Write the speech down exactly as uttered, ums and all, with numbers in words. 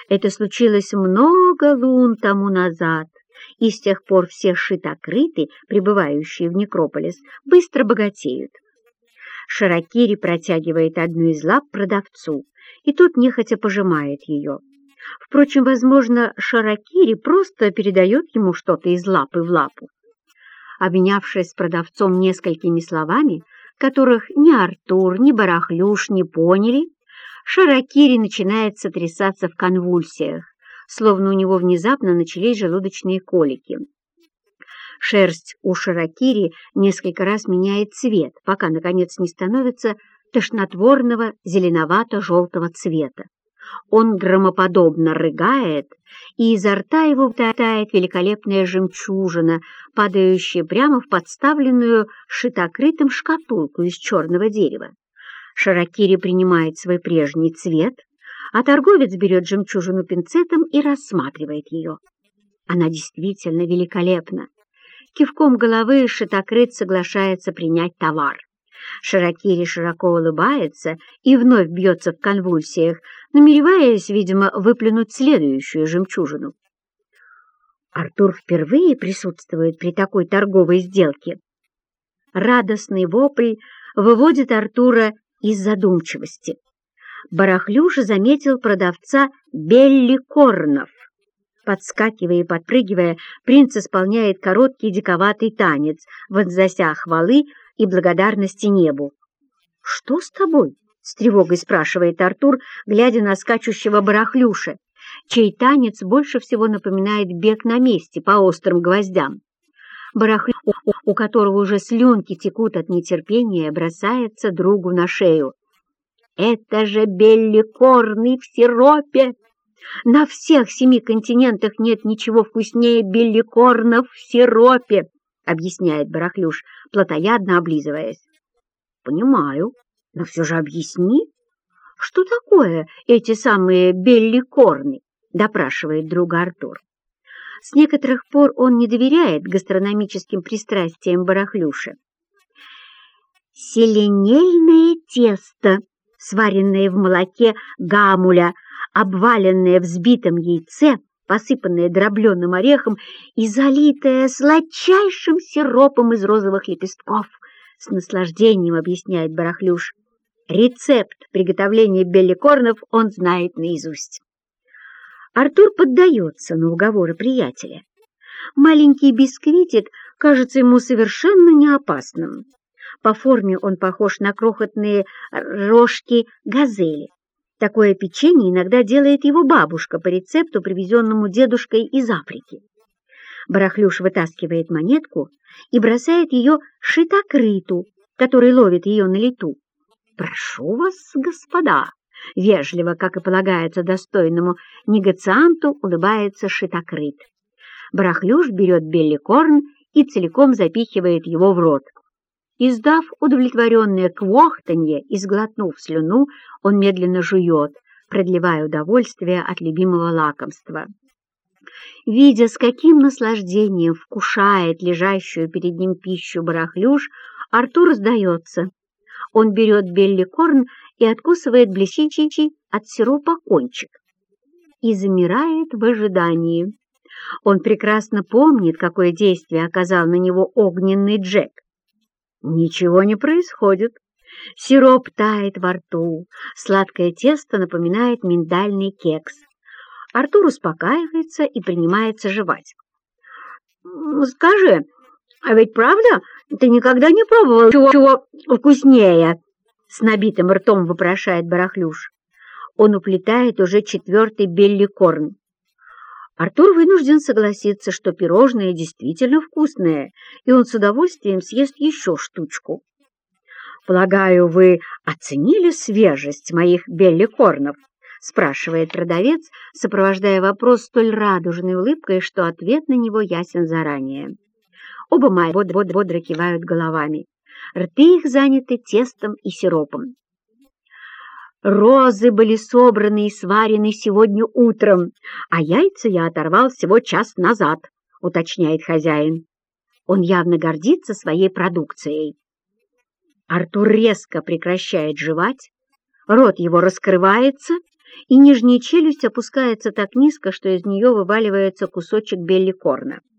Это случилось много лун тому назад, и с тех пор все шитокрыты, прибывающие в Некрополис, быстро богатеют. Шаракири протягивает одну из лап продавцу, и тот нехотя пожимает ее. Впрочем, возможно, Шаракири просто передает ему что-то из лапы в лапу. Обменявшись с продавцом несколькими словами, которых ни Артур, ни Барахлюш не поняли, Шаракири начинает сотрясаться в конвульсиях, словно у него внезапно начались желудочные колики. Шерсть у Шаракири несколько раз меняет цвет, пока, наконец, не становится тошнотворного зеленовато-желтого цвета. Он громоподобно рыгает, и изо рта его вылетает великолепная жемчужина, падающая прямо в подставленную шитокрытым шкатулку из черного дерева. Шаракири принимает свой прежний цвет, а торговец берет жемчужину пинцетом и рассматривает ее. Она действительно великолепна. Кивком головы шитокрыт соглашается принять товар. Шаракири широко улыбается и вновь бьется в конвульсиях, намереваясь, видимо, выплюнуть следующую жемчужину. Артур впервые присутствует при такой торговой сделке. Радостный вопль выводит Артура из задумчивости. Барахлюш заметил продавца Белликорнов. Подскакивая и подпрыгивая, принц исполняет короткий диковатый танец, вознося хвалы и благодарности небу. «Что с тобой?» — с тревогой спрашивает Артур, глядя на скачущего Барахлюша, чей танец больше всего напоминает бег на месте по острым гвоздям. Барахлюш, у которого уже слюнки текут от нетерпения, бросается другу на шею. «Это же Белликорны в сиропе! На всех семи континентах нет ничего вкуснее белликорнов в сиропе!» — объясняет Барахлюш, плотоядно облизываясь. «Понимаю, но все же объясни, что такое эти самые белликорны?» — допрашивает друга Артур. С некоторых пор он не доверяет гастрономическим пристрастиям Барахлюша. «Селенельное тесто, сваренное в молоке гамуля, обваленное в взбитом яйце, посыпанное дробленым орехом и залитое сладчайшим сиропом из розовых лепестков», — с наслаждением объясняет Барахлюш. Рецепт приготовления белликорнов он знает наизусть. Артур поддается на уговоры приятеля. Маленький бисквитик кажется ему совершенно не опасным. По форме он похож на крохотные рожки газели. Такое печенье иногда делает его бабушка по рецепту, привезенному дедушкой из Африки. Барахлюш вытаскивает монетку и бросает ее шитокрыту, который ловит ее на лету. «Прошу вас, господа!» — вежливо, как и полагается достойному негацианту, улыбается шитокрыт. Барахлюш берет белликорн и целиком запихивает его в рот. Издав удовлетворенное квохтанье и сглотнув слюну, он медленно жует, продлевая удовольствие от любимого лакомства. Видя, с каким наслаждением вкушает лежащую перед ним пищу Барахлюш, Артур сдается. Он берет белликорн и откусывает блестящий от сиропа кончик. И замирает в ожидании. Он прекрасно помнит, какое действие оказал на него огненный Джек. Ничего не происходит. Сироп тает во рту, сладкое тесто напоминает миндальный кекс. Артур успокаивается и принимается жевать. «Скажи, а ведь правда ты никогда не пробовал чего вкуснее?» — с набитым ртом вопрошает Барахлюш. Он уплетает уже четвертый белликорн. Артур вынужден согласиться, что пирожное действительно вкусное, и он с удовольствием съест еще штучку. «Полагаю, вы оценили свежесть моих белликорнов?» — спрашивает продавец, сопровождая вопрос столь радужной улыбкой, что ответ на него ясен заранее. Оба мои бодро кивают головами. Рты их заняты тестом и сиропом. «Розы были собраны и сварены сегодня утром, а яйца я оторвал всего час назад», — уточняет хозяин. Он явно гордится своей продукцией. Артур резко прекращает жевать, рот его раскрывается, и нижняя челюсть опускается так низко, что из нее вываливается кусочек белликорна.